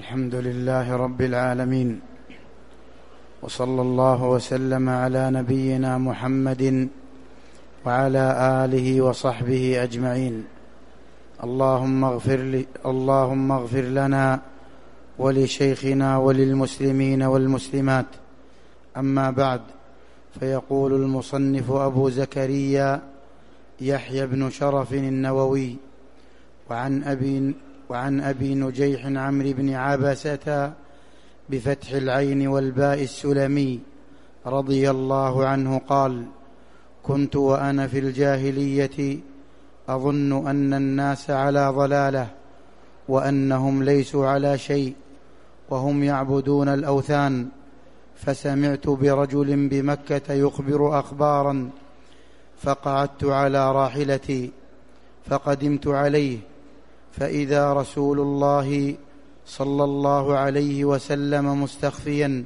الحمد لله رب العالمين، وصلى الله وسلم على نبينا محمد وعلى آله وصحبه أجمعين. اللهم اغفر لنا ولشيخنا وللمسلمين والمسلمات. أما بعد، فيقول المصنف أبو زكريا يحيى بن شرف النووي: وعن أبي نجيح عمرو بن عبسة بفتح العين والباء السلمي رضي الله عنه قال: كنت وأنا في الجاهلية أظن أن الناس على ضلالة، وأنهم ليسوا على شيء، وهم يعبدون الأوثان، فسمعت برجل بمكة يخبر أخبارا، فقعدت على راحلتي فقدمت عليه، فإذا رسول الله صلى الله عليه وسلم مستخفيا،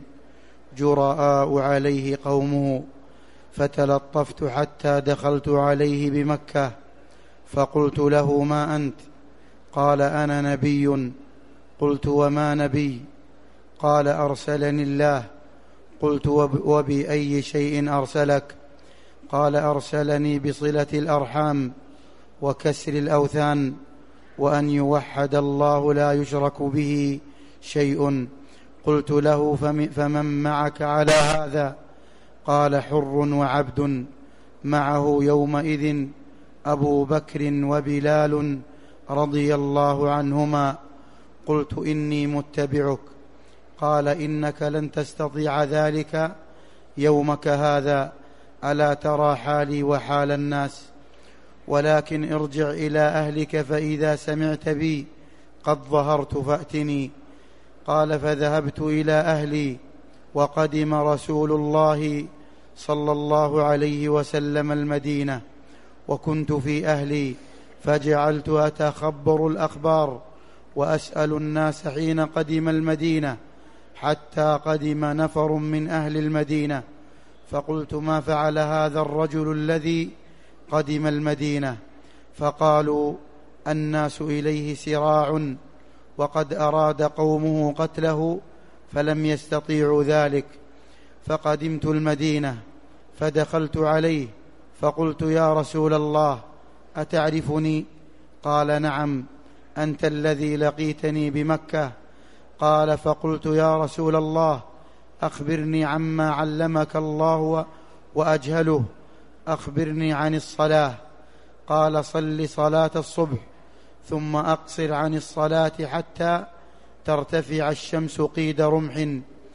جراء عليه قومه، فتلطفت حتى دخلت عليه بمكة، فقلت له: ما أنت؟ قال: أنا نبي. قلت: وما نبي؟ قال: أرسلني الله. قلت: وبأي شيء أرسلك؟ قال: أرسلني بصلة الأرحام وكسر الأوثان، وأن يوحد الله لا يشرك به شيء. قلت له: فمن معك على هذا؟ قال: حر وعبد، معه يومئذ أبو بكر وبلال رضي الله عنهما. قلت: إني متبعك. قال: إنك لن تستطيع ذلك يومك هذا، ألا ترى حالي وحال الناس؟ ولكن ارجع إلى أهلك، فإذا سمعت بي قد ظهرت فأتني. قال: فذهبت إلى أهلي، وقدم رسول الله صلى الله عليه وسلم المدينة، وكنت في أهلي، فجعلت أتخبر الأخبار وأسأل الناس حين قدم المدينة، حتى قدم نفر من أهل المدينة، فقلت: ما فعل هذا الرجل الذي قدم المدينة؟ فقالوا: الناس إليه سراع، وقد أراد قومه قتله فلم يستطيعوا ذلك. فقدمت المدينة، فدخلت عليه، فقلت: يا رسول الله، أتعرفني؟ قال: نعم، أنت الذي لقيتني بمكة. قال: فقلت: يا رسول الله، أخبرني عما علمك الله وأجهله، أخبرني عن الصلاة. قال: صل صلاة الصبح، ثم أقصر عن الصلاة حتى ترتفع الشمس قيد رمح،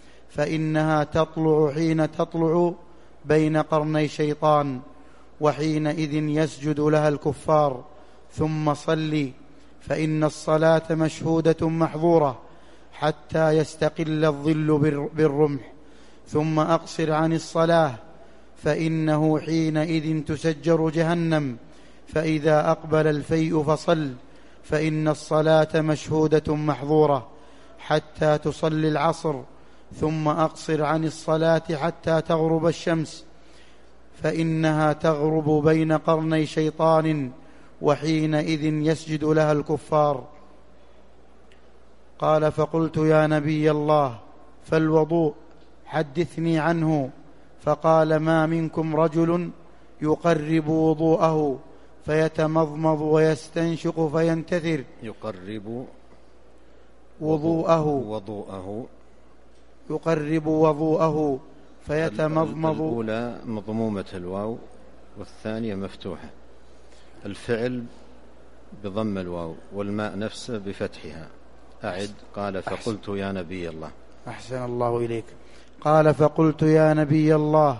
فإنها تطلع حين تطلع بين قرني شيطان، وحينئذ يسجد لها الكفار. ثم صلي، فإن الصلاة مشهودة محظورة حتى يستقل الظل بالرمح. ثم أقصر عن الصلاة، فإنه حينئذ تسجر جهنم، فإذا أقبل الفيء فصل، فإن الصلاة مشهودة محظورة حتى تصلي العصر. ثم أقصر عن الصلاة حتى تغرب الشمس، فإنها تغرب بين قرني شيطان، وحينئذ يسجد لها الكفار. قال: فقلت: يا نبي الله، فالوضوء حدثني عنه. فقال: ما منكم رجل يقرب وضوءه فيتمضمض ويستنشق فينتثر. يقرب وضوءه يقرب وضوءه فيتمضمض. الأولى مضمومة الواو، والثانية مفتوحة. الفعل بضم الواو، والماء نفسه بفتحها. أعد. قال: فقلت: يا نبي الله. أحسن الله إليك. قال: فقلت: يا نبي الله،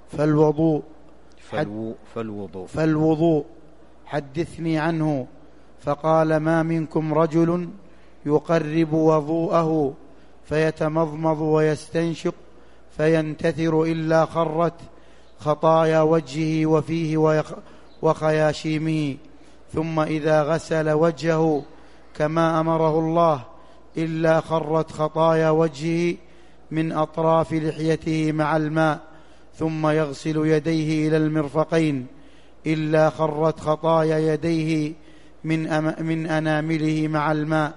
فالوضوء حدثني عنه. فقال: ما منكم رجل يقرب وضوءه فيتمضمض ويستنشق فينتثر إلا خرت خطايا وجهه وفيه وخياشيمه، ثم إذا غسل وجهه كما أمره الله إلا خرت خطايا وجهه من أطراف لحيته مع الماء، ثم يغسل يديه إلى المرفقين إلا خرت خطايا يديه من أنامله مع الماء،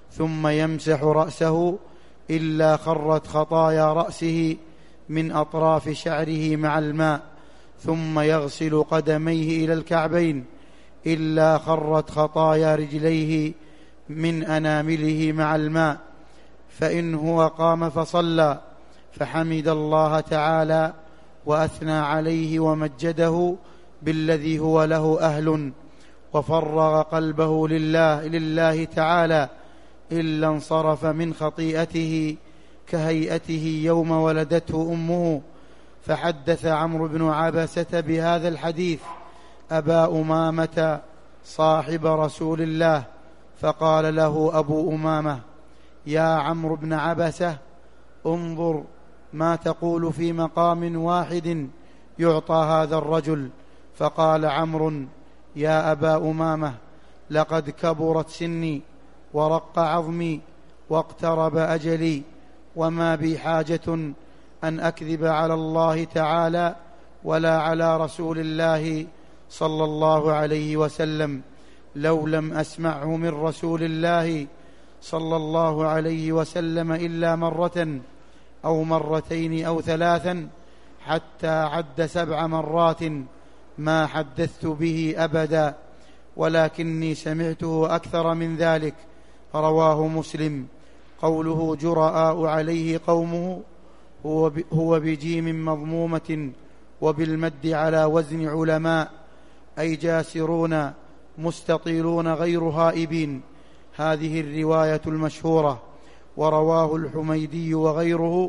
ثم يمسح رأسه إلا خرت خطايا رأسه من أطراف شعره مع الماء، ثم يغسل قدميه إلى الكعبين إلا خرت خطايا رجليه من أنامله مع الماء. فإن هو قام فصلى فحمد الله تعالى وأثنى عليه ومجده بالذي هو له أهل، وفرغ قلبه لله تعالى، إلا انصرف من خطيئته كهيئته يوم ولدته أمه. فحدث عمرو بن عبسة بهذا الحديث أبا أمامة صاحب رسول الله، فقال له أبو أمامة: يا عمرو بن عبسة، انظر ما تقول في مقام واحد يعطى هذا الرجل. فقال عمرو: يا أبا أمامة، لقد كبرت سني ورق عظمي واقترب أجلي، وما بي حاجة أن أكذب على الله تعالى ولا على رسول الله صلى الله عليه وسلم، لو لم أسمعه من رسول الله صلى الله عليه وسلم إلا مرة أو مرتين أو ثلاثا، حتى عد 7 مرات ما حدثت به أبدا، ولكني سمعته أكثر من ذلك. رواه مسلم. قوله جرآء عليه قومه هو بجيم مضمومة وبالمد على وزن علماء، أي جاسرون مستطيلون غير هائبين. هذه الرواية المشهورة. ورواه الحميدي وغيره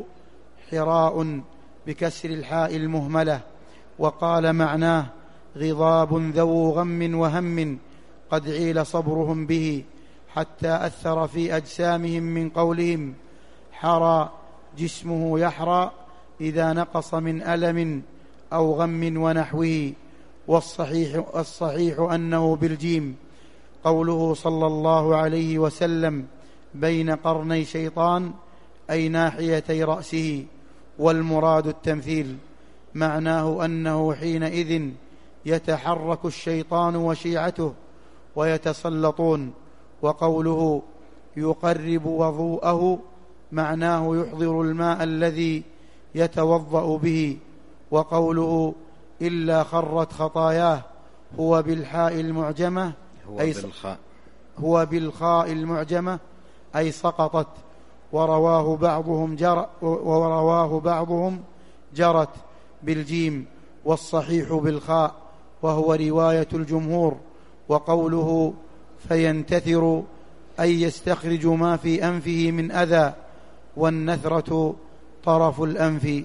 حراء بكسر الحاء المهملة، وقال معناه غضاب ذو غم وهم قد عيل صبرهم به، حتى أثر في أجسامهم من قولهم حرى جسمه يحرى إذا نقص من ألم أو غم ونحوه. والصحيح أنه بالجيم. قوله صلى الله عليه وسلم بين قرني شيطان، أي ناحيتي رأسه، والمراد التمثيل، معناه أنه حينئذ يتحرك الشيطان وشيعته ويتسلطون. وقوله يقرب وضوءه معناه يحضر الماء الذي يتوضأ به. وقوله إلا خرت خطاياه هو بالحاء المعجمة بالخاء المعجمة أي سقطت. ورواه بعضهم جرت بالجيم، والصحيح بالخاء، وهو رواية الجمهور. وقوله فينتثر أي يستخرج ما في أنفه من أذى، والنثرة طرف الأنف.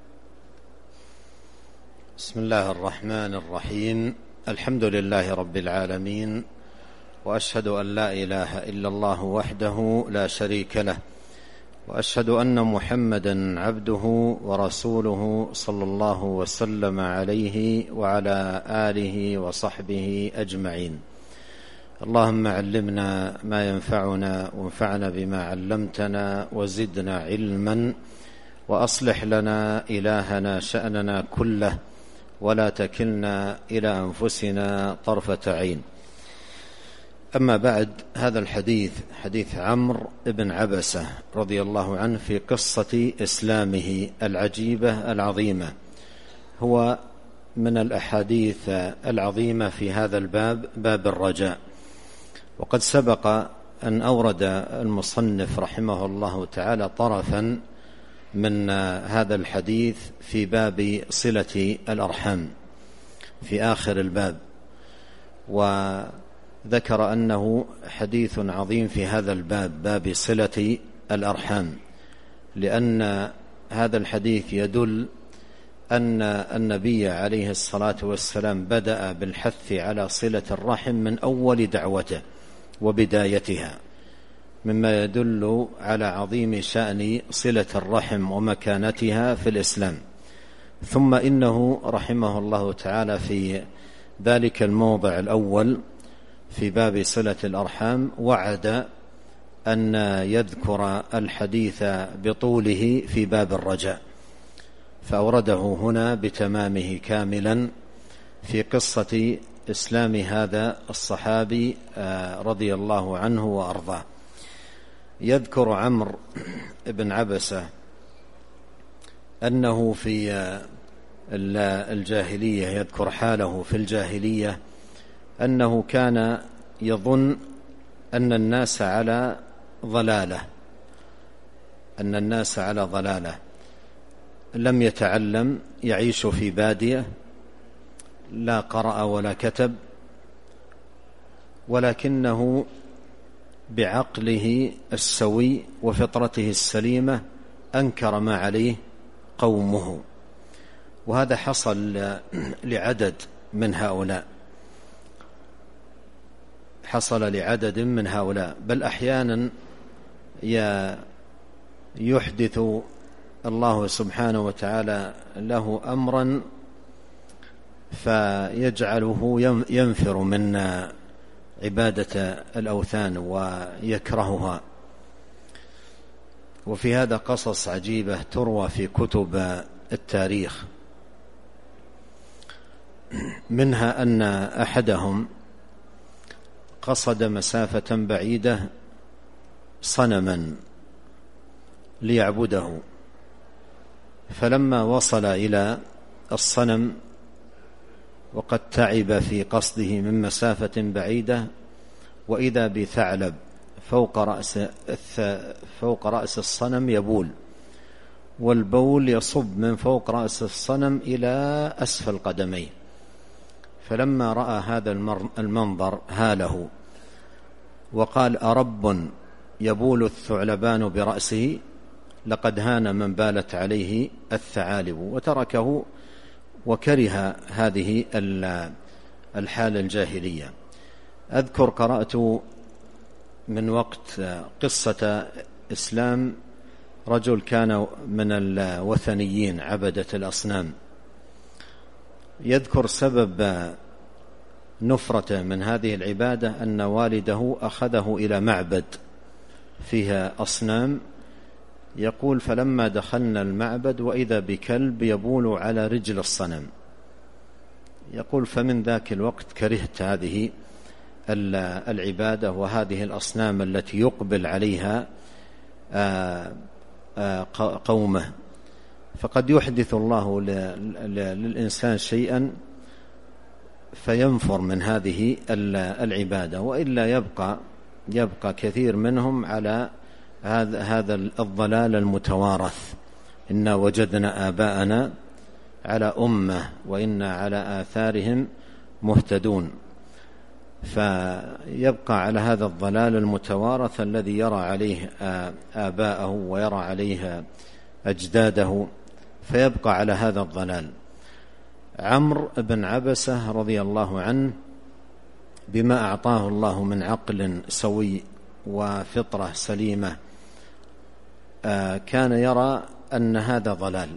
بسم الله الرحمن الرحيم. الحمد لله رب العالمين، وأشهد أن لا إله إلا الله وحده لا شريك له، وأشهد أن محمدا عبده ورسوله صلى الله وسلم عليه وعلى آله وصحبه أجمعين. اللهم علمنا ما ينفعنا، وانفعنا بما علمتنا، وزدنا علما، وأصلح لنا إلهنا شأننا كله، ولا تكلنا إلى أنفسنا طرفة عين. أما بعد، هذا الحديث حديث عمرو بن عبسة رضي الله عنه في قصة إسلامه العجيبة العظيمة، هو من الأحاديث العظيمة في هذا الباب، باب الرجاء. وقد سبق أن أورد المصنف رحمه الله تعالى طرفا من هذا الحديث في باب صلة الأرحام في آخر الباب، وذكر أنه حديث عظيم في هذا الباب، باب صلة الأرحام، لأن هذا الحديث يدل أن النبي عليه الصلاة والسلام بدأ بالحث على صلة الرحم من أول دعوته وبدايتها، مما يدل على عظيم شأن صلة الرحم ومكانتها في الإسلام. ثم إنه رحمه الله تعالى في ذلك الموضع الأول في باب صلة الأرحام وعد أن يذكر الحديث بطوله في باب الرجاء، فأورده هنا بتمامه كاملا في قصة إسلام هذا الصحابي رضي الله عنه وأرضاه. يذكر عمرو بن عبسة أنه في الجاهلية، يذكر حاله في الجاهلية أنه كان يظن أن الناس على ضلالة، لم يتعلم، يعيش في بادية، لا قرأ ولا كتب، ولكنه بعقله السوي وفطرته السليمة أنكر ما عليه قومه. وهذا حصل لعدد من هؤلاء، بل أحيانا يحدث الله سبحانه وتعالى له أمرا فيجعله ينفر من عبادة الأوثان ويكرهها. وفي هذا قصص عجيبة تروى في كتب التاريخ، منها أن أحدهم قصد مسافة بعيدة صنما ليعبده، فلما وصل إلى الصنم وقد تعب في قصده من مسافة بعيدة، وإذا بثعلب فوق رأس الصنم يبول، والبول يصب من فوق رأس الصنم إلى أسفل قدميه. فلما رأى هذا المنظر هاله وقال: أرب يبول الثعلبان برأسه؟ لقد هان من بالت عليه الثعالب. وتركه وكره هذه الحالة الجاهلية. أذكر قرأت من وقت قصة إسلام رجل كان من الوثنيين عبدة الأصنام، يذكر سبب نفرة من هذه العبادة أن والده أخذه إلى معبد فيها أصنام، يقول: فلما دخلنا المعبد وإذا بكلب يبول على رجل الصنم. يقول: فمن ذاك الوقت كرهت هذه العبادة وهذه الأصنام التي يقبل عليها قومه. فقد يحدث الله للإنسان شيئا فينفر من هذه العبادة، وإلا يبقى كثير منهم على هذا الضلال المتوارث. إنا وجدنا آباءنا على أمة وإنا على آثارهم مهتدون. فيبقى على هذا الضلال المتوارث الذي يرى عليه آباءه ويرى عليه أجداده، فيبقى على هذا الضلال. عمرو بن عبسة رضي الله عنه بما أعطاه الله من عقل سوي وفطرة سليمة كان يرى أن هذا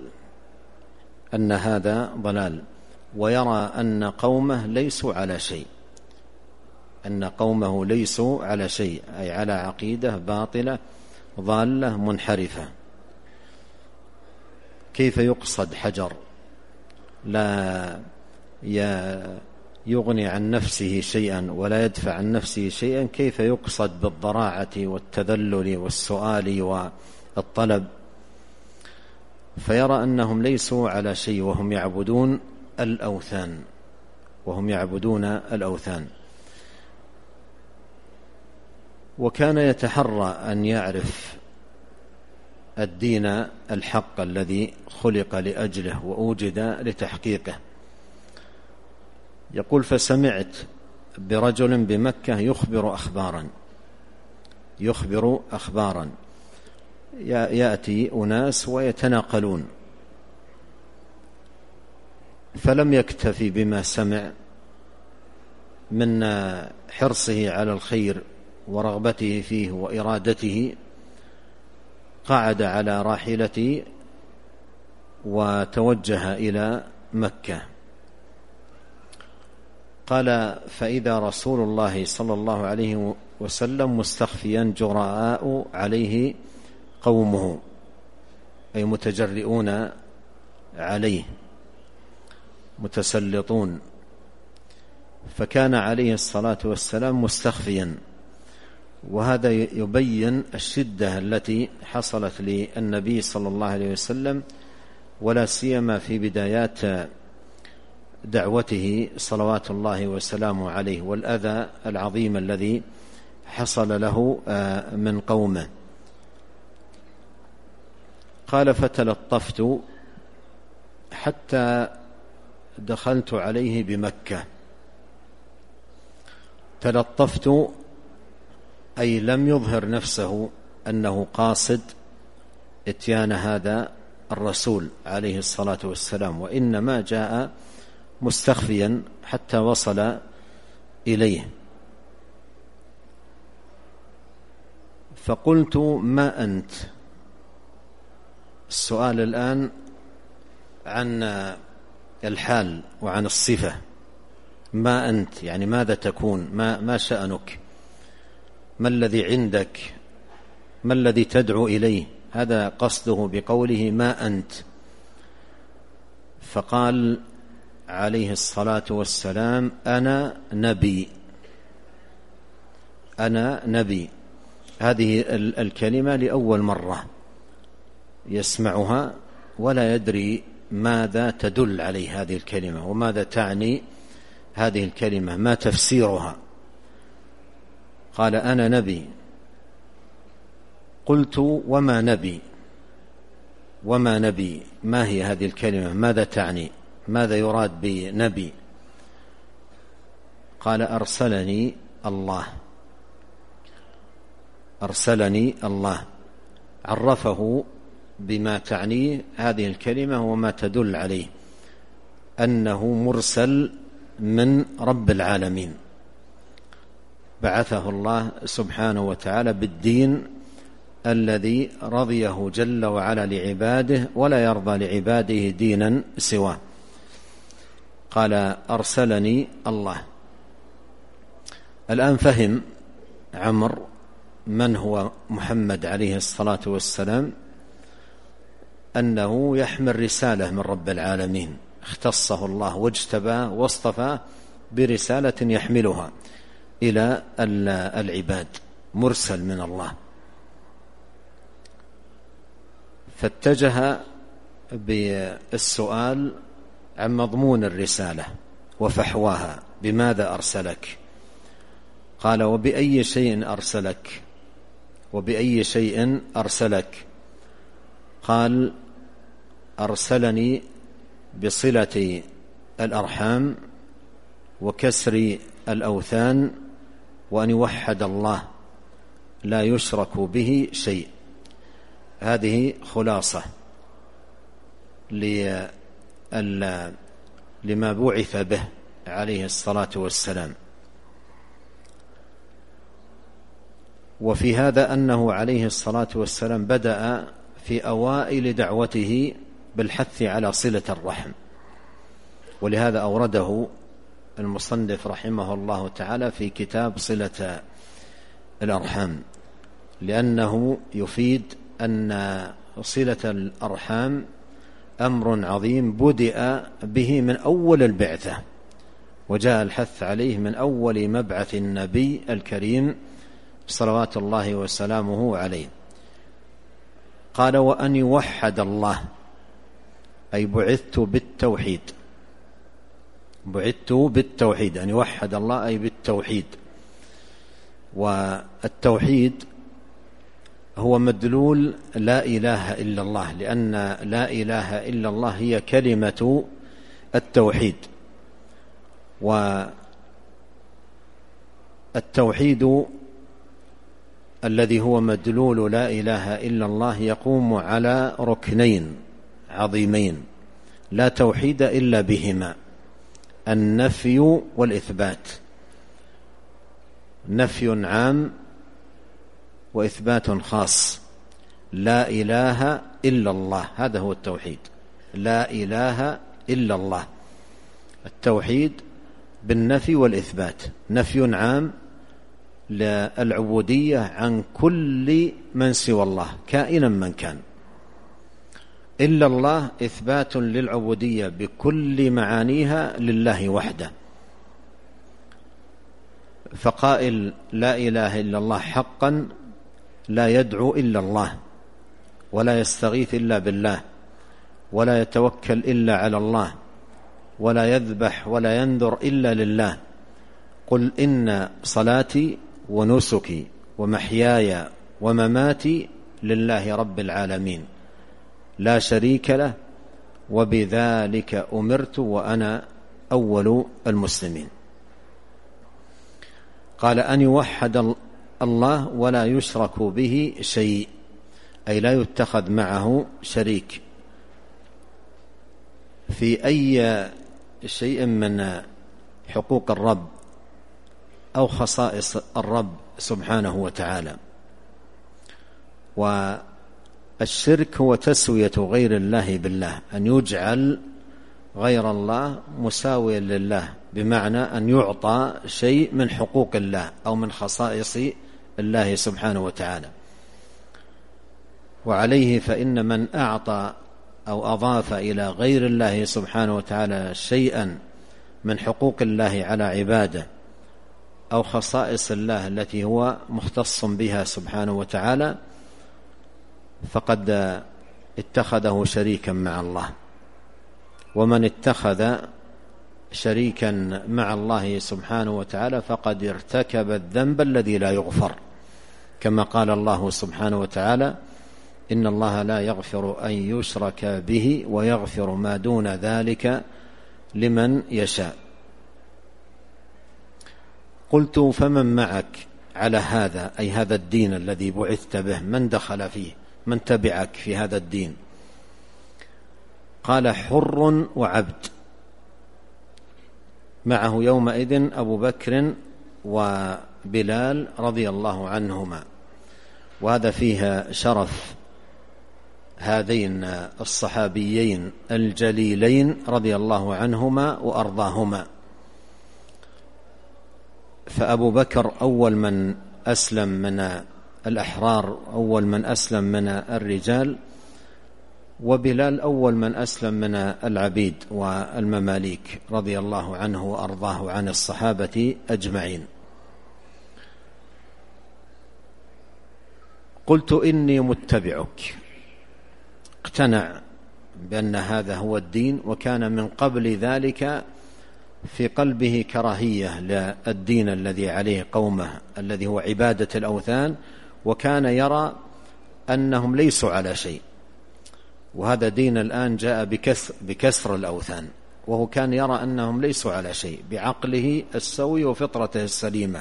ضلال، ويرى أن قومه ليسوا على شيء، أي على عقيدة باطلة ضالة منحرفة. كيف يقصد حجر لا يغني عن نفسه شيئا ولا يدفع عن نفسه شيئا؟ كيف يقصد بالضراعة والتذلل والسؤال والطلب؟ فيرى أنهم ليسوا على شيء وهم يعبدون الأوثان. وكان يتحرى أن يعرف الدين الحق الذي خلق لأجله وأوجد لتحقيقه. يقول: فسمعت برجل بمكة يخبر أخبارا يأتي أناس ويتناقلون، فلم يكتفي بما سمع من حرصه على الخير ورغبته فيه وإرادته، قعد على راحلته وتوجه إلى مكة. قال: فإذا رسول الله صلى الله عليه وسلم مستخفيا جراء عليه قومه، أي متجرئون عليه متسلطون. فكان عليه الصلاة والسلام مستخفيا، وهذا يبين الشدة التي حصلت للنبي صلى الله عليه وسلم، ولا سيما في بدايات دعوته صلوات الله وسلامه عليه، والأذى العظيم الذي حصل له من قومه. قال: فتلطفت حتى دخلت عليه بمكة. تلطفت أي لم يظهر نفسه أنه قاصد إتيان هذا الرسول عليه الصلاة والسلام، وإنما جاء مستخفيا حتى وصل إليه. فقلت: ما أنت؟ السؤال الآن عن الحال وعن الصفة. ما أنت يعني ماذا تكون؟ ما شأنك؟ ما الذي عندك؟ ما الذي تدعو إليه؟ هذا قصده بقوله ما أنت. فقال عليه الصلاة والسلام: أنا نبي. أنا نبي. هذه الكلمة لأول مرة يسمعها ولا يدري ماذا تدل عليه هذه الكلمة وماذا تعني هذه الكلمة، ما تفسيرها. قال: أنا نبي. قلت: وما نبي؟ وما نبي؟ ما هي هذه الكلمة؟ ماذا تعني؟ ماذا يراد بنبي؟ قال: أرسلني الله. أرسلني الله. عرفه بما تعنيه هذه الكلمة وما تدل عليه، أنه مرسل من رب العالمين، بعثه الله سبحانه وتعالى بالدين الذي رضيه جل وعلا لعباده، ولا يرضى لعباده دينا سواه. قال: أرسلني الله. الآن فهم عمرو من هو محمد عليه الصلاة والسلام، أنه يحمل رسالة من رب العالمين، اختصه الله واجتباه واصطفاه برسالة يحملها إلى العباد، مرسل من الله. فاتجه بالسؤال عن مضمون الرسالة وفحواها: بماذا أرسلك؟ قال: وبأي شيء أرسلك؟ وبأي شيء أرسلك؟ قال: أرسلني بصلة الأرحام وكسر الأوثان وأن يوحد الله لا يشرك به شيء. هذه خلاصة لما بعث به عليه الصلاة والسلام. وفي هذا أنه عليه الصلاة والسلام بدأ في أوائل دعوته بالحث على صلة الرحم، ولهذا أورده المصنف رحمه الله تعالى في كتاب صلة الأرحام، لأنه يفيد أن صلة الأرحام أمر عظيم بدأ به من أول البعثة، وجاء الحث عليه من أول مبعث النبي الكريم صلوات الله وسلامه عليه. قال: وأن يوحد الله، أي بعثت بالتوحيد. بعثت بالتوحيد، أن يوحد الله أي بالتوحيد. والتوحيد هو مدلول لا إله إلا الله، لأن لا إله إلا الله هي كلمة التوحيد. والتوحيد الذي هو مدلول لا إله إلا الله يقوم على ركنين عظيمين لا توحيد إلا بهما: النفي والإثبات. نفي عام وإثبات خاص. لا إله إلا الله، هذا هو التوحيد. لا إله إلا الله، التوحيد بالنفي والإثبات. نفي عام للعبودية عن كل من سوى الله كائنا من كان. إلا الله إثبات للعبودية بكل معانيها لله وحده. فقائل لا إله إلا الله حقا لا يدعو إلا الله، ولا يستغيث إلا بالله، ولا يتوكل إلا على الله، ولا يذبح ولا ينذر إلا لله. قل إن صلاتي ونسكي ومحياي ومماتي لله رب العالمين لا شريك له وبذلك أمرت وأنا أول المسلمين. قال أن يوحد الله ولا يشرك به شيء، أي لا يتخذ معه شريك في أي شيء من حقوق الرب أو خصائص الرب سبحانه وتعالى. والشرك هو تسوية غير الله بالله، أن يجعل غير الله مساويا لله، بمعنى أن يعطى شيء من حقوق الله أو من خصائص الله سبحانه وتعالى. وعليه فإن من أعطى أو أضاف إلى غير الله سبحانه وتعالى شيئا من حقوق الله على عباده أو خصائص الله التي هو مختص بها سبحانه وتعالى فقد اتخذه شريكا مع الله. ومن اتخذ شريكا مع الله سبحانه وتعالى فقد ارتكب الذنب الذي لا يغفر، كما قال الله سبحانه وتعالى: إن الله لا يغفر أن يشرك به ويغفر ما دون ذلك لمن يشاء. قلت: فمن معك على هذا، أي هذا الدين الذي بعثت به، من دخل فيه، من تبعك في هذا الدين؟ قال: حر وعبد. معه يومئذ أبو بكر وبلال رضي الله عنهما. وهذا فيها شرف هذين الصحابيين الجليلين رضي الله عنهما وأرضاهما. فأبو بكر أول من أسلم من الأحرار، أول من أسلم من الرجال، وبلال أول من أسلم من العبيد والمماليك رضي الله عنه وأرضاه عن الصحابة أجمعين. قلت: إني متبعك. اقتنع بأن هذا هو الدين، وكان من قبل ذلك في قلبه كراهية للدين الذي عليه قومه الذي هو عبادة الأوثان، وكان يرى أنهم ليسوا على شيء، وهذا دين الآن جاء بكسر الأوثان، وهو كان يرى أنهم ليسوا على شيء بعقله السوي وفطرته السليمة.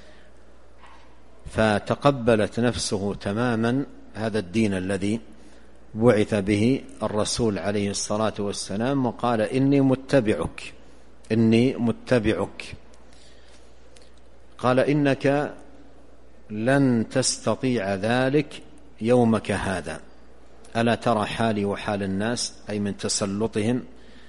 فتقبلت نفسه تماما هذا الدين الذي بعث به الرسول عليه الصلاة والسلام، وقال: إني متبعك، إني متبعك. قال: إنك لن تستطيع ذلك يومك هذا. ألا ترى حالي وحال الناس، أي من تسلطهم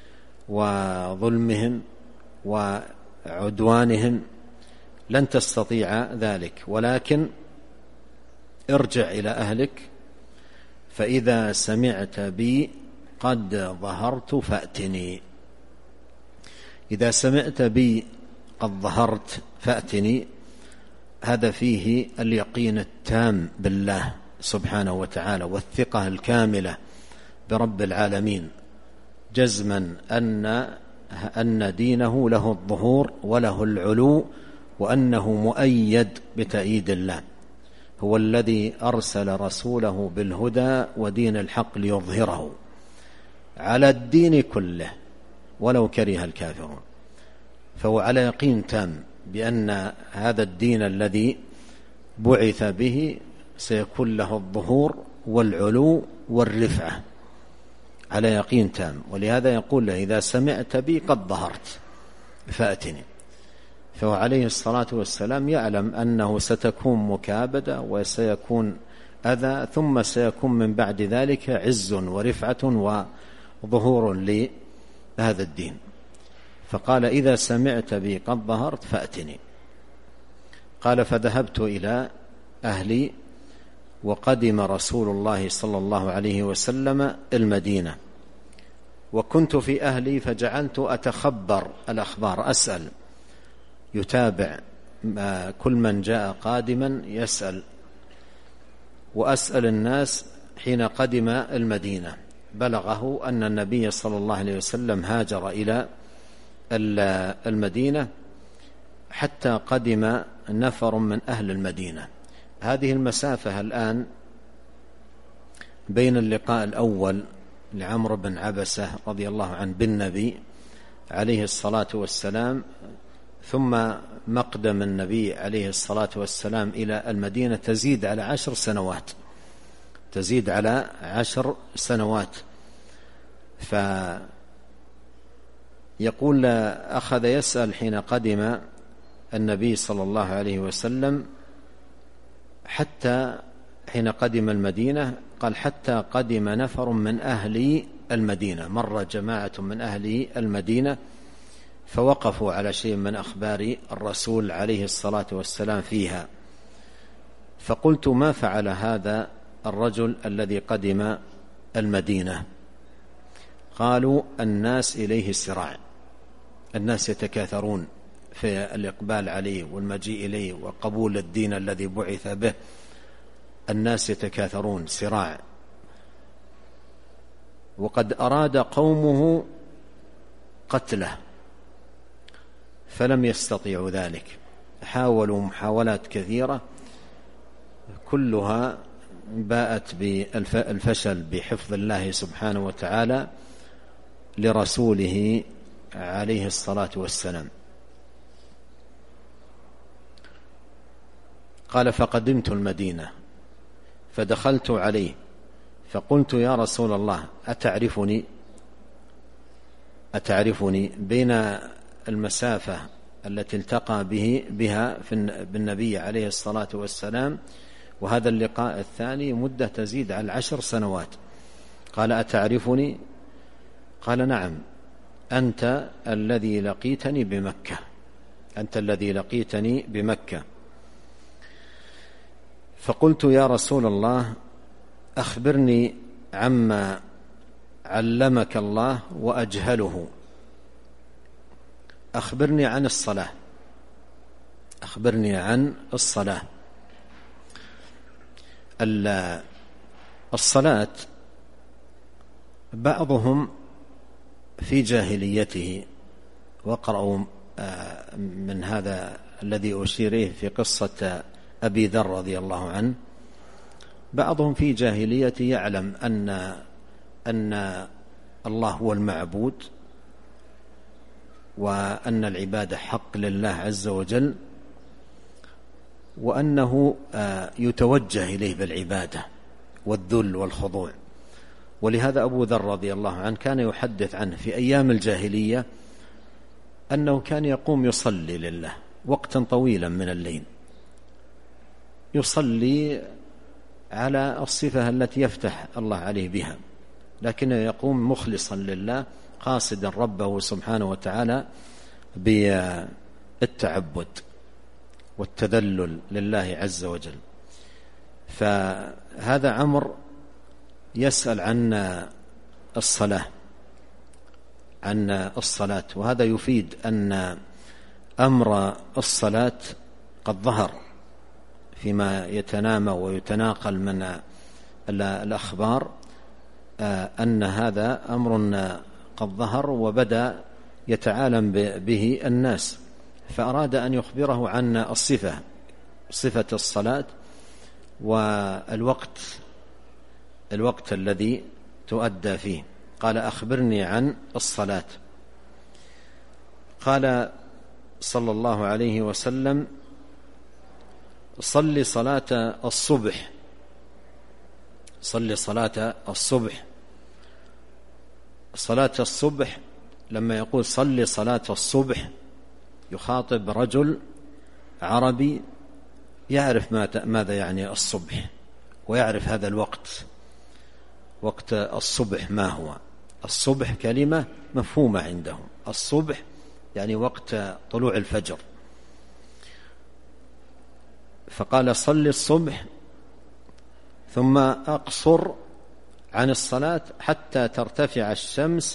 وظلمهم وعدوانهم، لن تستطيع ذلك، ولكن ارجع إلى أهلك فإذا سمعت بي قد ظهرت فأتني. إذا سمعت بي قد ظهرت فأتني، هذا فيه اليقين التام بالله سبحانه وتعالى والثقة الكاملة برب العالمين، جزما أن دينه له الظهور وله العلو، وأنه مؤيد بتأييد الله. هو الذي أرسل رسوله بالهدى ودين الحق ليظهره على الدين كله ولو كره الكافرون. فهو على يقين تام بأن هذا الدين الذي بعث به سيكون له الظهور والعلو والرفعة، على يقين تام. ولهذا يقول له: إذا سمعت بي قد ظهرت فأتني. فهو عليه الصلاة والسلام يعلم أنه ستكون مكابدة وسيكون أذى، ثم سيكون من بعد ذلك عز ورفعة وظهور لهذا الدين. فقال: إذا سمعت بي قد ظهرت فأتني. قال: فذهبت إلى أهلي، وقدم رسول الله صلى الله عليه وسلم المدينة، وكنت في أهلي فجعلت أتخبر الأخبار، أسأل، يتابع كل من جاء قادما يسأل، وأسأل الناس حين قدم المدينة. بلغه أن النبي صلى الله عليه وسلم هاجر إلى المدينة حتى قدم نفر من أهل المدينة. هذه المسافة الآن بين اللقاء الأول لعمرو بن عبسة رضي الله عنه بالنبي عليه الصلاة والسلام ثم مقدم النبي عليه الصلاة والسلام إلى المدينة تزيد على 10 سنوات، تزيد على 10 سنوات. فيقول أخذ يسأل حين قدم النبي صلى الله عليه وسلم حتى حين قدم المدينة، قال حتى قدم نفر من أهل المدينة، مر جماعة من أهل المدينة فوقفوا على شيء من أخبار الرسول عليه الصلاة والسلام فيها، فقلت ما فعل هذا الرجل الذي قدم المدينة؟ قالوا الناس إليه سراع، الناس يتكاثرون في الإقبال عليه والمجيء إليه وقبول الدين الذي بعث به، الناس يتكاثرون سراع، وقد أراد قومه قتله فلم يستطيعوا ذلك، حاولوا محاولات كثيرة كلها باءت بالفشل بحفظ الله سبحانه وتعالى لرسوله عليه الصلاة والسلام. قال فقدمت المدينة فدخلت عليه فقلت يا رسول الله أتعرفني بين المسافة التي التقى بها بالنبي عليه الصلاة والسلام وهذا اللقاء الثاني مدة تزيد على 10 سنوات. قال أتعرفني؟ قال نعم، أنت الذي لقيتني بمكة، أنت الذي لقيتني بمكة. فقلت يا رسول الله أخبرني عما علمك الله وأجهله، أخبرني عن الصلاة، أخبرني عن الصلاة. الصلاة بعضهم في جاهليته، واقرأوا من هذا الذي أشيره في قصة أبي ذر رضي الله عنه، بعضهم في جاهليته يعلم أن الله هو المعبود وأن العبادة حق لله عز وجل، وأنه يتوجه إليه بالعبادة والذل والخضوع. ولهذا أبو ذر رضي الله عنه كان يحدث عنه في أيام الجاهلية أنه كان يقوم يصلي لله وقتا طويلا من الليل، يصلي على الصفة التي يفتح الله عليه بها، لكنه يقوم مخلصا لله قاصدا ربه سبحانه وتعالى بالتعبد والتذلل لله عز وجل. فهذا عمرو يسأل عن الصلاة، وهذا يفيد أن أمر الصلاة قد ظهر فيما يتنامى ويتناقل من الأخبار، أن هذا أمر قد ظهر وبدأ يتعالم به الناس، فأراد أن يخبره عن صفة الصلاة والوقت الذي تؤدى فيه. قال أخبرني عن الصلاة. قال صلى الله عليه وسلم صل صلاة الصبح، صل صلاة الصبح. صلاة الصبح لما يقول صل صلاة الصبح يخاطب رجل عربي يعرف ماذا يعني الصبح، ويعرف هذا الوقت، وقت الصبح ما هو. الصبح كلمة مفهومة عندهم، الصبح يعني وقت طلوع الفجر. فقال صل الصبح ثم أقصر عن الصلاة حتى ترتفع الشمس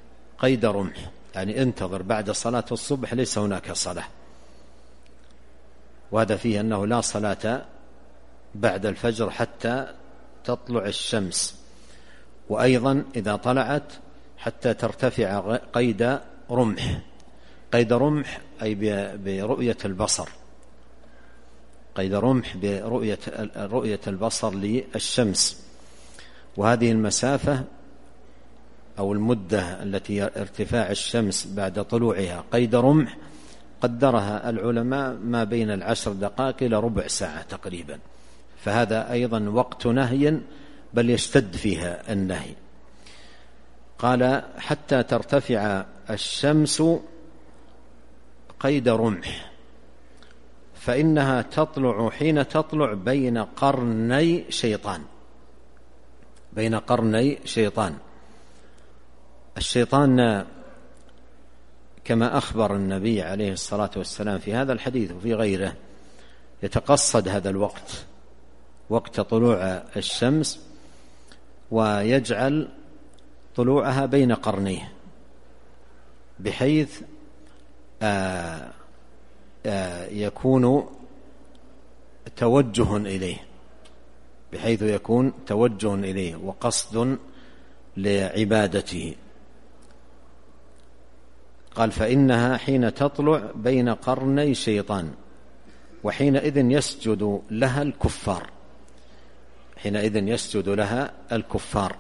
قيد رمح، يعني انتظر بعد صلاة الصبح ليس هناك صلاة، وهذا فيه أنه لا صلاة بعد الفجر حتى تطلع الشمس، وأيضا إذا طلعت حتى ترتفع قيد رمح. قيد رمح أي برؤية البصر، قيد رمح برؤية البصر للشمس. وهذه المسافة أو المدة التي ارتفاع الشمس بعد طلوعها قيد رمح قدرها العلماء ما بين 10 دقائق إلى ربع ساعة تقريبا، فهذا أيضا وقت نهي بل يشتد فيها النهي. قال حتى ترتفع الشمس قيد رمح، فإنها تطلع حين تطلع بين قرني شيطان. بين قرني شيطان. الشيطان كما أخبر النبي عليه الصلاة والسلام في هذا الحديث وفي غيره يتقصد هذا الوقت، وقت طلوع الشمس، ويجعل طلوعها بين قرنيه بحيث يكون توجه إليه، بحيث يكون توجه إليه وقصد لعبادته. قال فإنها حين تطلع بين قرني شيطان، وحينئذ يسجد لها الكفار. حينئذ يسجد لها الكفار.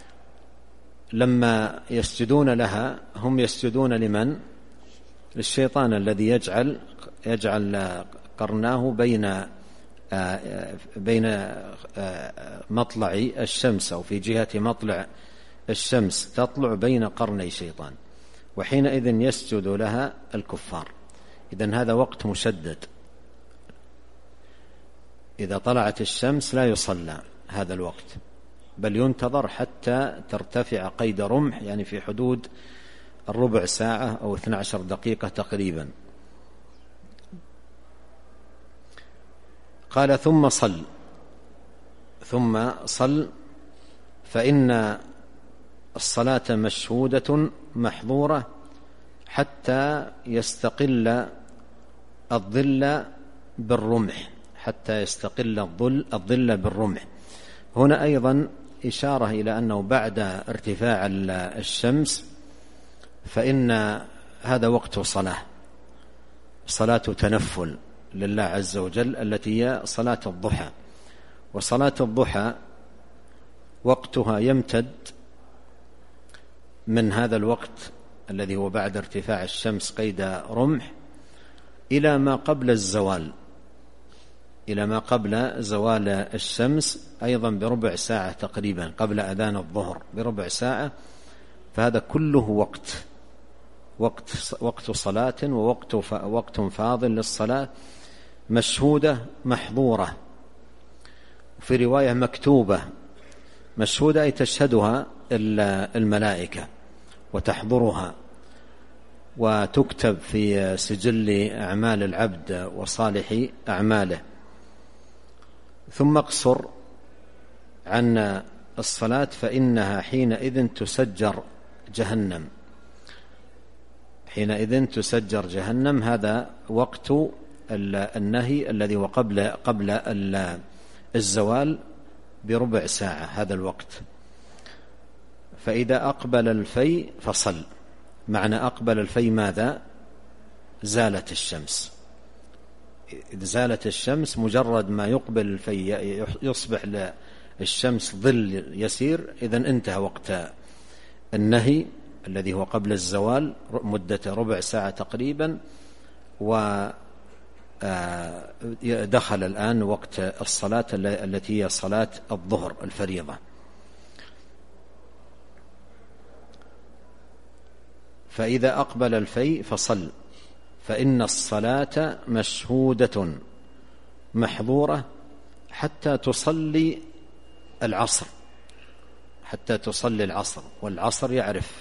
لما يسجدون لها هم يسجدون لمن؟ للشيطان الذي يجعل قرناه بين مطلع الشمس أو في جهة مطلع الشمس، تطلع بين قرني شيطان، وحينئذ يسجد لها الكفار. إذن هذا وقت مشدد. إذا طلعت الشمس لا يصلى هذا الوقت، بل ينتظر حتى ترتفع قيد رمح، يعني في حدود الربع ساعة أو 12 دقيقة تقريبا. قال ثم صل فإن الصلاة مشهودة محظورة حتى يستقل الظل بالرمح. حتى يستقل الظل بالرمح. هنا أيضا إشارة إلى أنه بعد ارتفاع الشمس فإن هذا وقت صلاة تنفل لله عز وجل، التي هي صلاة الضحى. وصلاة الضحى وقتها يمتد من هذا الوقت الذي هو بعد ارتفاع الشمس قيد رمح إلى ما قبل الزوال، إلى ما قبل زوال الشمس، أيضا بربع ساعة تقريبا قبل أذان الظهر بربع ساعة. فهذا كله وقت صلاة ووقت فاضل للصلاة، مشهودة محظورة. في رواية مكتوبة. مشهودة أي تشهدها الملائكة وتحضرها وتكتب في سجل أعمال العبد وصالح أعماله. ثم اقصر عن الصلاة فإنها حينئذ تسجر جهنم. حينئذ تسجر جهنم. هذا وقت النهي الذي هو قبل الزوال بربع ساعة، هذا الوقت. فإذا أقبل الفي فصل. معنى أقبل الفي ماذا؟ زالت الشمس. إذا زالت الشمس مجرد ما يقبل الفي يصبح للشمس ظل يسير، إذن انتهى وقت النهي الذي هو قبل الزوال مدة ربع ساعة تقريبا، ودخل الآن وقت الصلاة التي هي صلاة الظهر الفريضة. فإذا أقبل الفي فصل فإن الصلاة مشهودة محظورة حتى تصلي العصر. حتى تصلي العصر. والعصر يعرف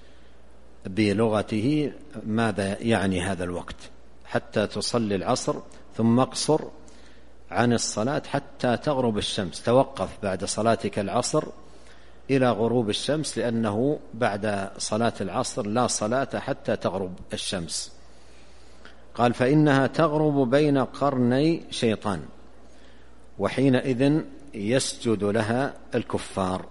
بلغته ماذا يعني هذا الوقت. حتى تصلي العصر. ثم اقصر عن الصلاة حتى تغرب الشمس. توقف بعد صلاتك العصر إلى غروب الشمس، لأنه بعد صلاة العصر لا صلاة حتى تغرب الشمس. قال فإنها تغرب بين قرني شيطان وحينئذ يسجد لها الكفار.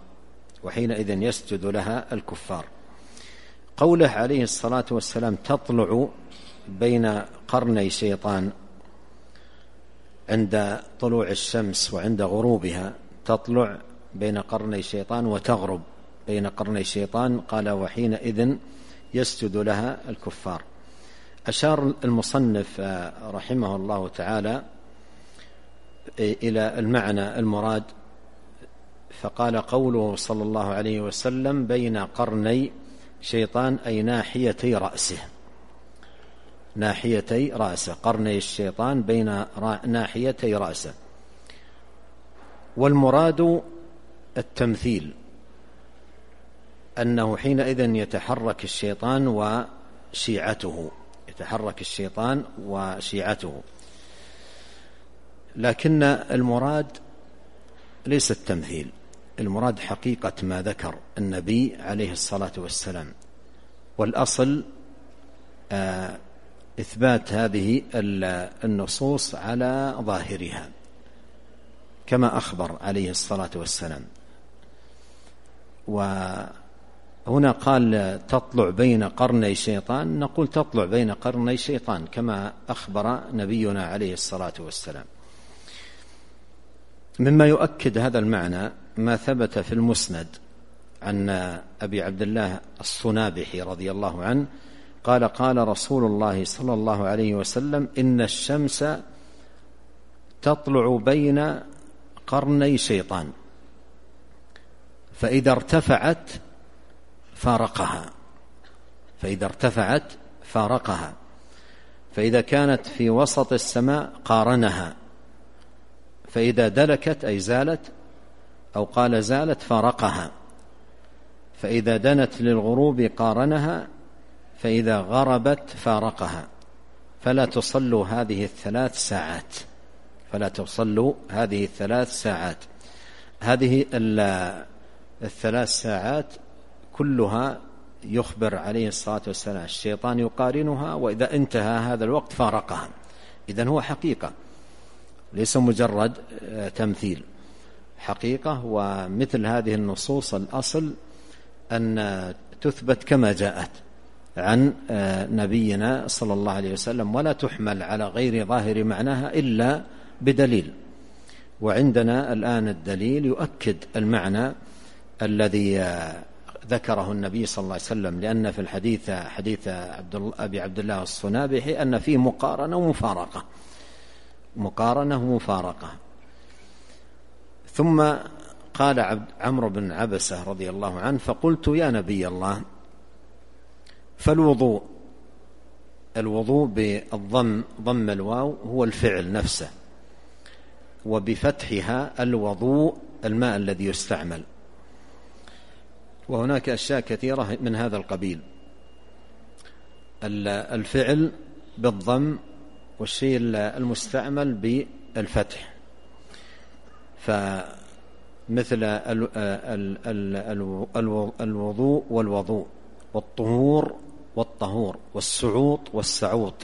قوله عليه الصلاة والسلام تطلع بين قرني شيطان عند طلوع الشمس وعند غروبها، تطلع بين قرني شيطان وتغرب بين قرني شيطان، قال وحينئذ يسجد لها الكفار. أشار المصنف رحمه الله تعالى إلى المعنى المراد فقال قوله صلى الله عليه وسلم بين قرني شيطان أي ناحيتي رأسه، قرني الشيطان بين ناحيتي رأسه. والمراد التمثيل، أنه حينئذ يتحرك الشيطان وشيعته، لكن المراد ليس التمثيل، المراد حقيقة ما ذكر النبي عليه الصلاة والسلام. والأصل إثبات هذه النصوص على ظاهرها كما أخبر عليه الصلاة والسلام. وهنا قال تطلع بين قرني شيطان، نقول تطلع بين قرني شيطان كما أخبر نبينا عليه الصلاة والسلام. مما يؤكد هذا المعنى ما ثبت في المسند عن أبي عبد الله الصنابحي رضي الله عنه قال قال رسول الله صلى الله عليه وسلم إن الشمس تطلع بين قرني شيطان فإذا ارتفعت فارقها، فإذا كانت في وسط السماء قارنها، فإذا دلكت أي زالت أو قال زالت فارقها، فإذا دنت للغروب قارنها، فإذا غربت فارقها. فلا تصلوا هذه الثلاث ساعات. هذه الثلاث ساعات كلها يخبر عليه الصلاة والسلام الشيطان يقارنها، وإذا انتهى هذا الوقت فارقها. إذن هو حقيقة ليس مجرد تمثيل، حقيقة. ومثل هذه النصوص الأصل أن تثبت كما جاءت عن نبينا صلى الله عليه وسلم، ولا تحمل على غير ظاهر معناها إلا بدليل. وعندنا الآن الدليل يؤكد المعنى الذي ذكره النبي صلى الله عليه وسلم، لأن في الحديث حديث أبي عبد الله الصنابحي أن فيه مقارنة ومفارقة. ثم قال عمرو بن عبسة رضي الله عنه فقلت يا نبي الله فالوضوء، الوضوء ضم الواو هو الفعل نفسه، وبفتحها الوضوء الماء الذي يستعمل. وهناك أشياء كثيرة من هذا القبيل، الفعل بالضم والشيء المستعمل بالفتح، فمثل الوضوء والوضوء، والطهور والطهور، والسعوط والسعوط،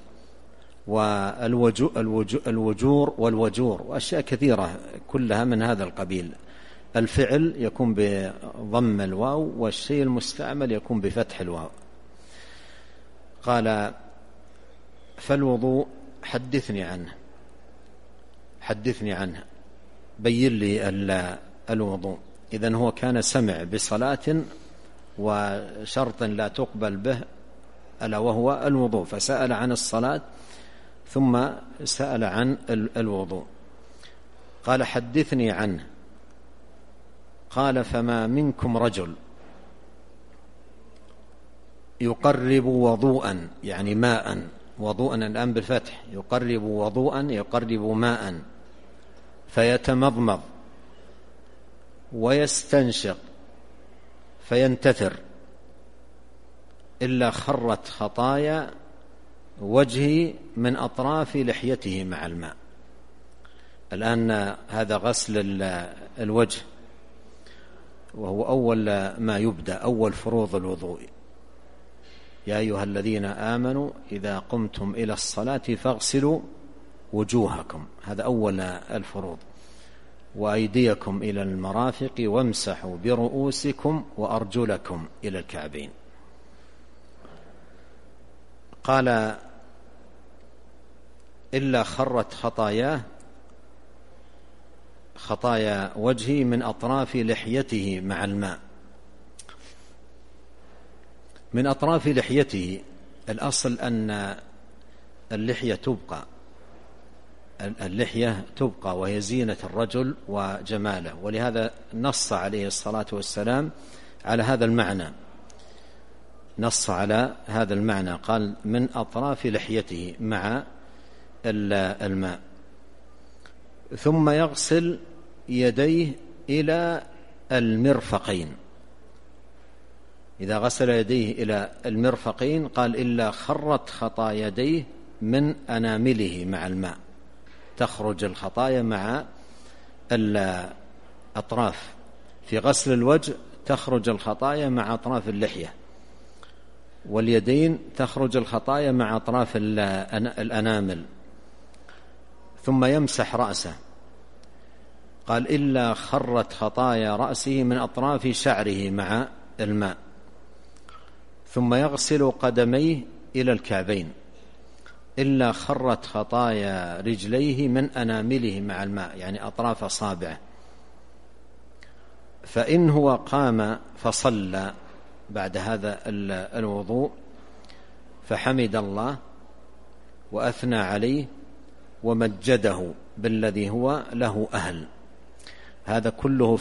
والوجور والوجور، وأشياء كثيرة كلها من هذا القبيل. الفعل يكون بضم الواو، والشيء المستعمل يكون بفتح الواو. قال فالوضوء حدثني عنه، بين لي الوضوء. إذن هو كان سمع بصلاة وشرط لا تقبل به ألا وهو الوضوء، فسأل عن الصلاة ثم سأل عن الوضوء. قال حدثني عنه. قال فما منكم رجل يقرب وضوءا، يعني ماء، وضوءا الآن بالفتح، يقرب وضوءا يقرب ماء، فيتمضمض ويستنشق فينتثر إلا خرت خطايا وجهي من أطراف لحيته مع الماء. الآن هذا غسل الوجه، وهو أول ما يبدأ، أول فروض الوضوء، يا أيها الذين آمنوا إذا قمتم إلى الصلاة فاغسلوا وجوهكم، هذا أول الفروض، وأيديكم إلى المرافق وامسحوا برؤوسكم وأرجلكم إلى الكعبين. قال إلا خرت خطايا وجهي من أطراف لحيته مع الماء. من أطراف لحيته، الأصل أن اللحية تبقى وهي زينة الرجل وجماله، ولهذا نص عليه الصلاة والسلام على هذا المعنى، قال من أطراف لحيته مع الماء. ثم يغسل يديه إلى المرفقين. إذا غسل يديه إلى المرفقين قال إلا خرت خطايا يديه من أنامله مع الماء، تخرج الخطايا مع الأطراف. في غسل الوجه تخرج الخطايا مع أطراف اللحية، واليدين تخرج الخطايا مع أطراف الأنامل. ثم يمسح رأسه، قال إلا خرت خطايا رأسه من أطراف شعره مع الماء. ثم يغسل قدميه إلى الكعبين، إلا خرت خطايا رجليه من أنامله مع الماء، يعني أطراف أصابعه. فإن هو قام فصلى بعد هذا الوضوء فحمد الله وأثنى عليه ومجده بالذي هو له أهل. هذا كله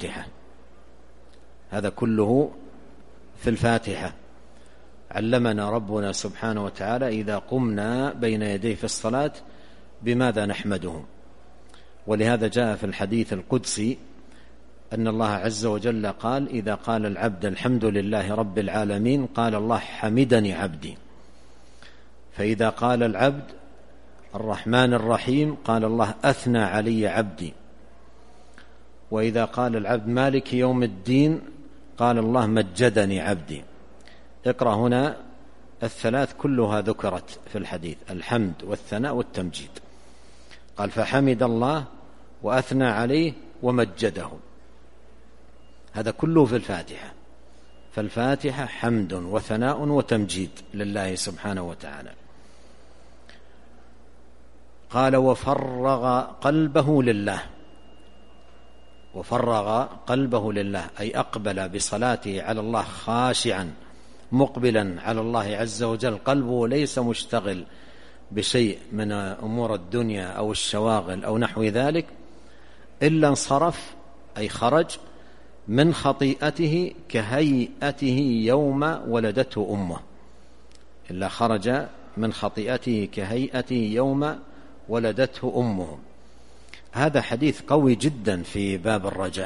في الفاتحة. علمنا ربنا سبحانه وتعالى إذا قمنا بين يديه في الصلاة بماذا نحمده. ولهذا جاء في الحديث القدسي أن الله عز وجل قال إذا قال العبد الحمد لله رب العالمين قال الله حمدني عبدي. فإذا قال العبد الرحمن الرحيم قال الله أثنى علي عبدي. وإذا قال العبد مالك يوم الدين قال الله مجدني عبدي. اقرأ هنا الثلاث كلها ذكرت في الحديث، الحمد والثناء والتمجيد. قال فحمد الله وأثنى عليه ومجده، هذا كله في الفاتحة. فالفاتحة حمد وثناء وتمجيد لله سبحانه وتعالى. قال وفرغ قلبه لله، أي أقبل بصلاته على الله خاشعا مقبلا على الله عز وجل، قلبه ليس مشتغل بشيء من أمور الدنيا أو الشواغل أو نحو ذلك، إلا انصرف أي خرج من خطيئته كهيئته يوم ولدته أمه، إلا خرج من خطيئته كهيئته يوم ولدته أمه. هذا حديث قوي جدا في باب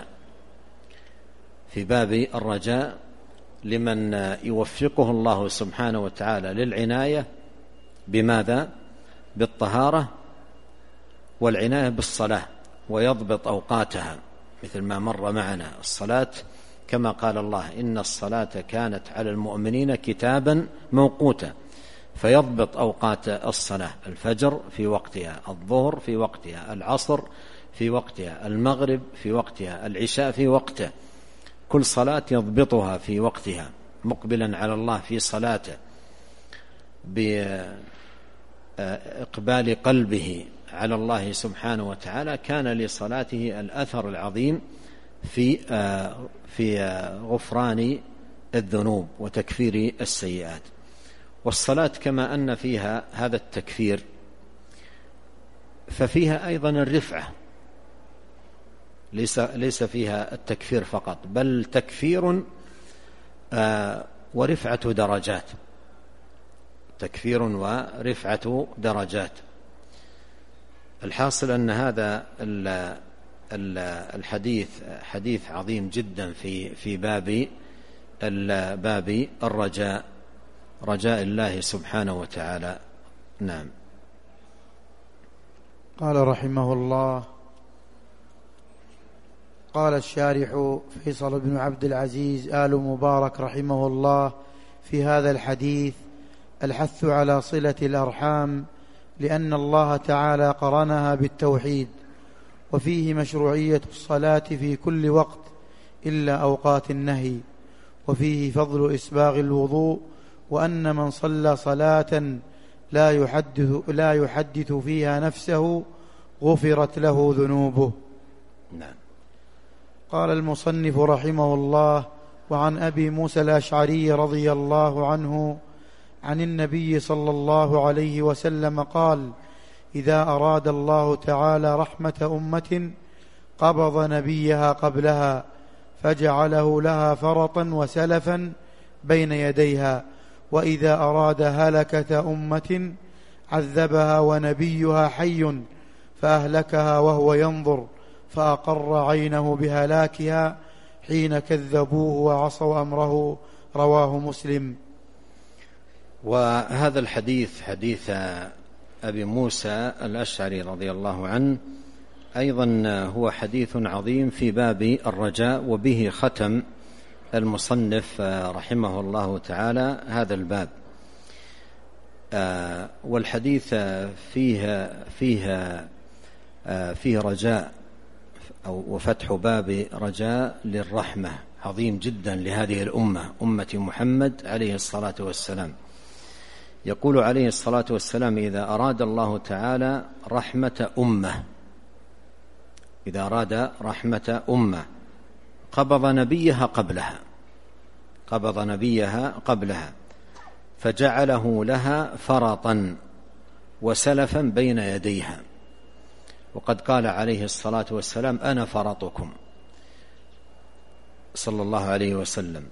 الرجاء لمن يوفقه الله سبحانه وتعالى للعناية بماذا؟ بالطهارة والعناية بالصلاة، ويضبط أوقاتها مثل ما مر معنا. الصلاة كما قال الله إن الصلاة كانت على المؤمنين كتابا موقوتا، فيضبط أوقات الصلاة، الفجر في وقتها، الظهر في وقتها، العصر في وقتها، المغرب في وقتها، العشاء في وقته، كل صلاة يضبطها في وقتها مقبلا على الله في صلاته بإقبال قلبه على الله سبحانه وتعالى، كان لصلاته الأثر العظيم في غفران الذنوب وتكفير السيئات. والصلاة كما أن فيها هذا التكفير ففيها أيضا الرفعة، ليس فيها التكفير فقط، بل تكفير ورفعة درجات، تكفير ورفعة درجات. الحاصل أن هذا الحديث حديث عظيم جدا في باب الرجاء، رجاء الله سبحانه وتعالى. نعم. قال رحمه الله: قال الشارح فيصل بن عبد العزيز آل مبارك رحمه الله في هذا الحديث الحث على صلة الأرحام، لأن الله تعالى قرنها بالتوحيد، وفيه مشروعية الصلاة في كل وقت إلا أوقات النهي، وفيه فضل إسباغ الوضوء، وأن من صلى صلاة لا يحدث فيها نفسه غفرت له ذنوبه. نعم. قال المصنف رحمه الله: وعن أبي موسى الأشعري رضي الله عنه عن النبي صلى الله عليه وسلم قال: إذا أراد الله تعالى رحمة أمة قبض نبيها قبلها فجعله لها فرطا وسلفا بين يديها، وإذا أراد هلكة أمة عذبها ونبيها حي فأهلكها وهو ينظر، فأقر عينه بهلاكها حين كذبوه وعصوا أمره. رواه مسلم. وهذا الحديث حديث أبي موسى الأشعري رضي الله عنه أيضا هو حديث عظيم في باب الرجاء، وبه ختم المصنف رحمه الله تعالى هذا الباب. والحديث فيه رجاء وفتح باب رجاء للرحمة عظيم جدا لهذه الأمة، أمة محمد عليه الصلاة والسلام. يقول عليه الصلاة والسلام: إذا أراد الله تعالى رحمة أمة، إذا أراد رحمة أمة قبض نبيها قبلها فجعله لها فرطا وسلفا بين يديها. وقد قال عليه الصلاة والسلام: أنا فرطكم صلى الله عليه وسلم،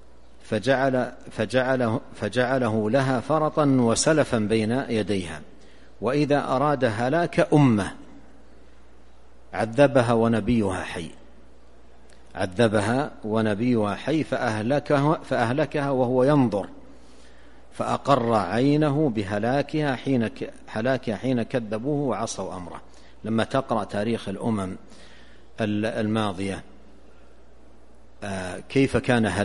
فجعله لها فرطا وسلفا بين يديها. وإذا أراد هلاك أمة عذبها ونبيها حي فأهلكها وهو ينظر، فأقر عينه بهلاكها حين كذبوه وعصوا أمره. لما تقرأ تاريخ الأمم الماضية كيف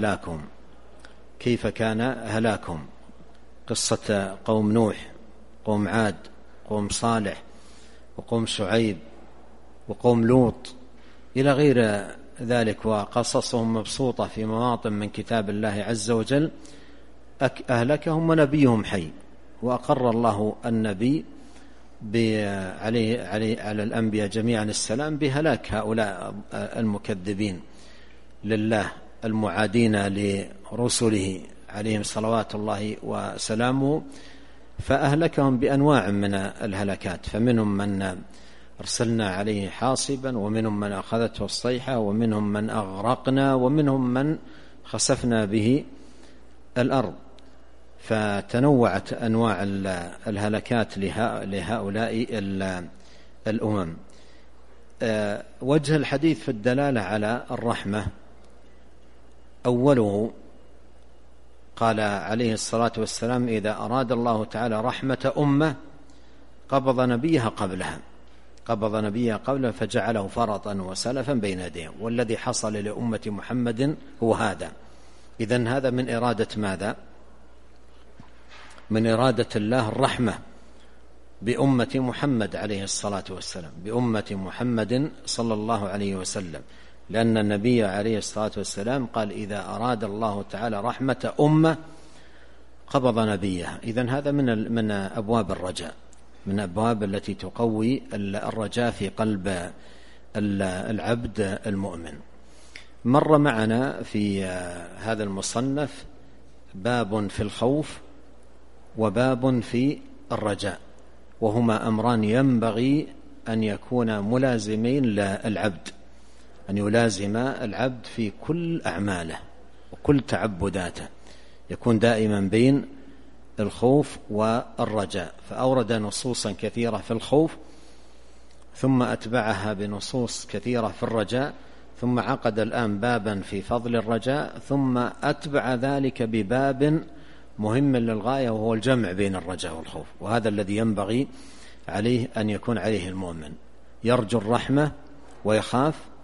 كان هلاكهم، قصة قوم نوح، قوم عاد، قوم صالح، وقوم شعيب، وقوم لوط إلى غير ذلك، وقصصهم مبسوطة في مواطن من كتاب الله عز وجل. أهلكهم ونبيهم حي، وأقر الله النبي على الأنبياء جميعا السلام بهلاك هؤلاء المكذبين لله المعادين لرسله عليهم صلوات الله وسلامه، فأهلكهم بأنواع من الهلكات، فمنهم من أرسلنا عليه حاصبا، ومنهم من أخذته الصيحة، ومنهم من أغرقنا، ومنهم من خسفنا به الأرض. فتنوعت أنواع الهلكات لهؤلاء الأمم. وجه الحديث في الدلالة على الرحمة أوله قال عليه الصلاة والسلام: إذا أراد الله تعالى رحمة أمة قبض نبيها قبلها فجعله فرطا وسلفا بين يديه. والذي حصل لأمة محمد هو هذا. إذن هذا من إرادة ماذا؟ من إرادة الله الرحمة بأمة محمد عليه الصلاة والسلام، بأمة محمد صلى الله عليه وسلم، لأن النبي عليه الصلاة والسلام قال: إذا أراد الله تعالى رحمة أمة قبض نبيها. إذن هذا من أبواب الرجاء، من أبواب التي تقوي الرجاء في قلب العبد المؤمن. مر معنا في هذا المصنف باب في الخوف وباب في الرجاء، وهما أمران ينبغي أن يكون ملازمين للعبد، أن يلازم العبد في كل أعماله وكل تعبداته، يكون دائما بين الخوف والرجاء. فأورد نصوصا كثيرة في الخوف، ثم أتبعها بنصوص كثيرة في الرجاء، ثم عقد الآن بابا في فضل الرجاء، ثم أتبع ذلك بباب مهم للغاية، وهو الجمع بين الرجاء والخوف. وهذا الذي ينبغي عليه أن يكون عليه المؤمن، يرجو الرحمة ويخاف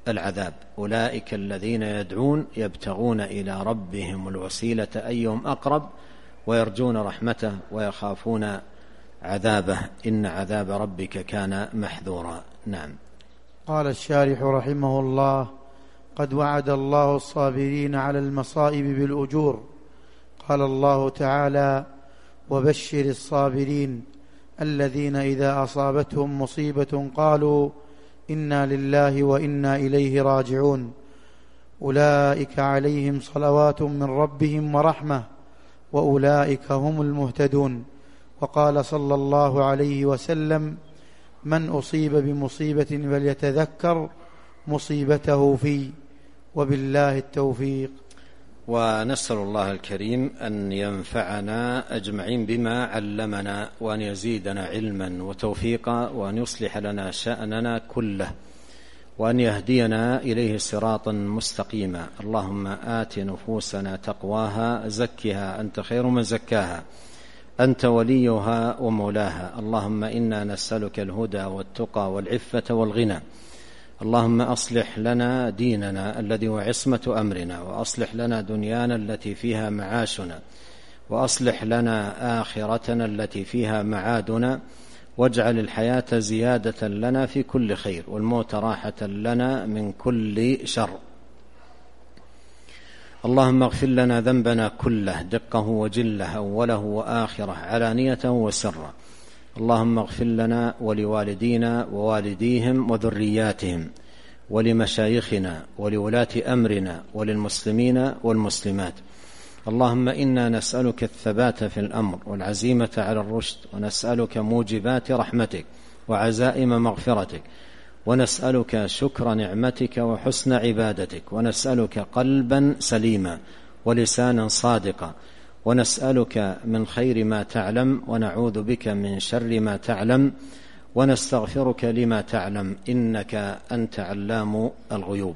العذاب. أولئك الذين يدعون يبتغون إلى ربهم الوسيلة أيهم أقرب ويرجون رحمته ويخافون عذابه إن عذاب ربك كان محذورا. نعم. قال الشارح رحمه الله: قد وعد الله الصابرين على المصائب بالأجور. قال الله تعالى: وبشر الصابرين الذين إذا أصابتهم مصيبة قالوا إنا لله وإنا إليه راجعون أولئك عليهم صلوات من ربهم ورحمة وأولئك هم المهتدون. وقال صلى الله عليه وسلم: من أصيب بمصيبة فليتذكر مصيبته في، وبالله التوفيق. ونسأل الله الكريم أن ينفعنا أجمعين بما علمنا، وأن يزيدنا علما وتوفيقا، وأن يصلح لنا شأننا كله، وأن يهدينا إليه صراطا مستقيما. اللهم آت نفوسنا تقواها زكها أنت خير من زكاها أنت وليها ومولاها. اللهم إنا نسألك الهدى والتقى والعفة والغنى. اللهم أصلح لنا ديننا الذي هو عصمة أمرنا، وأصلح لنا دنيانا التي فيها معاشنا، وأصلح لنا آخرتنا التي فيها معادنا، واجعل الحياة زيادة لنا في كل خير، والموت راحة لنا من كل شر. اللهم اغفر لنا ذنبنا كله دقه وجله أوله وآخره علانيته وسره. اللهم اغفر لنا ولوالدينا ووالديهم وذرياتهم ولمشايخنا ولولاة أمرنا وللمسلمين والمسلمات. اللهم إنا نسألك الثبات في الأمر والعزيمة على الرشد، ونسألك موجبات رحمتك وعزائم مغفرتك، ونسألك شكر نعمتك وحسن عبادتك، ونسألك قلبا سليما ولسانا صادقا، ونسألك من خير ما تعلم، ونعوذ بك من شر ما تعلم، ونستغفرك لما تعلم، إنك أنت علام الغيوب.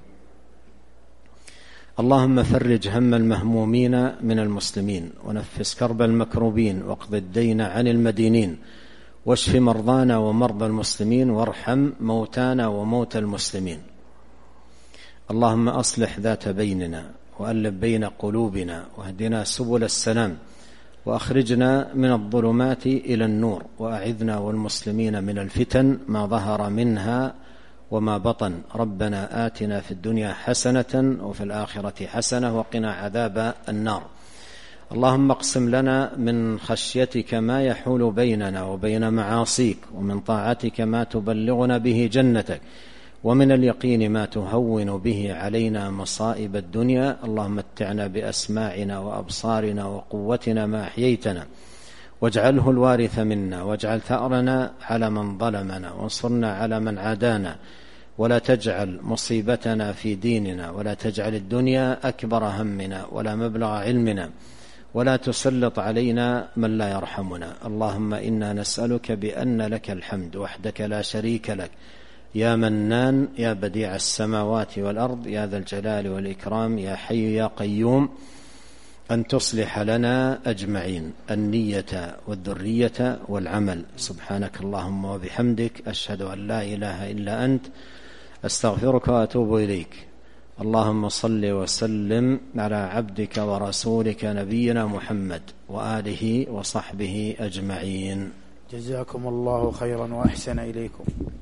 اللهم فرج هم المهمومين من المسلمين، ونفس كرب المكروبين، واقض الدين عن المدينين، واشف مرضانا ومرضى المسلمين، وارحم موتانا وموتى المسلمين. اللهم أصلح ذات بيننا، وألف بين قلوبنا، واهدنا سبل السلام، وأخرجنا من الظلمات إلى النور، وأعذنا والمسلمين من الفتن ما ظهر منها وما بطن. ربنا آتنا في الدنيا حسنة وفي الآخرة حسنة وقنا عذاب النار. اللهم اقسم لنا من خشيتك ما يحول بيننا وبين معاصيك، ومن طاعتك ما تبلغنا به جنتك، ومن اليقين ما تهون به علينا مصائب الدنيا. اللهم متعنا بأسماعنا وأبصارنا وقوتنا ما أحييتنا، واجعله الوارث منا، واجعل ثأرنا على من ظلمنا، وانصرنا على من عادانا، ولا تجعل مصيبتنا في ديننا، ولا تجعل الدنيا أكبر همنا ولا مبلغ علمنا، ولا تسلط علينا من لا يرحمنا. اللهم إنا نسألك بأن لك الحمد وحدك لا شريك لك، يا منان، يا بديع السماوات والأرض، يا ذا الجلال والإكرام، يا حي يا قيوم، أن تصلح لنا أجمعين النية والذرية والعمل. سبحانك اللهم وبحمدك، أشهد أن لا إله إلا أنت، أستغفرك وأتوب إليك. اللهم صل وسلم على عبدك ورسولك نبينا محمد وآله وصحبه أجمعين. جزاكم الله خيرا وأحسن إليكم.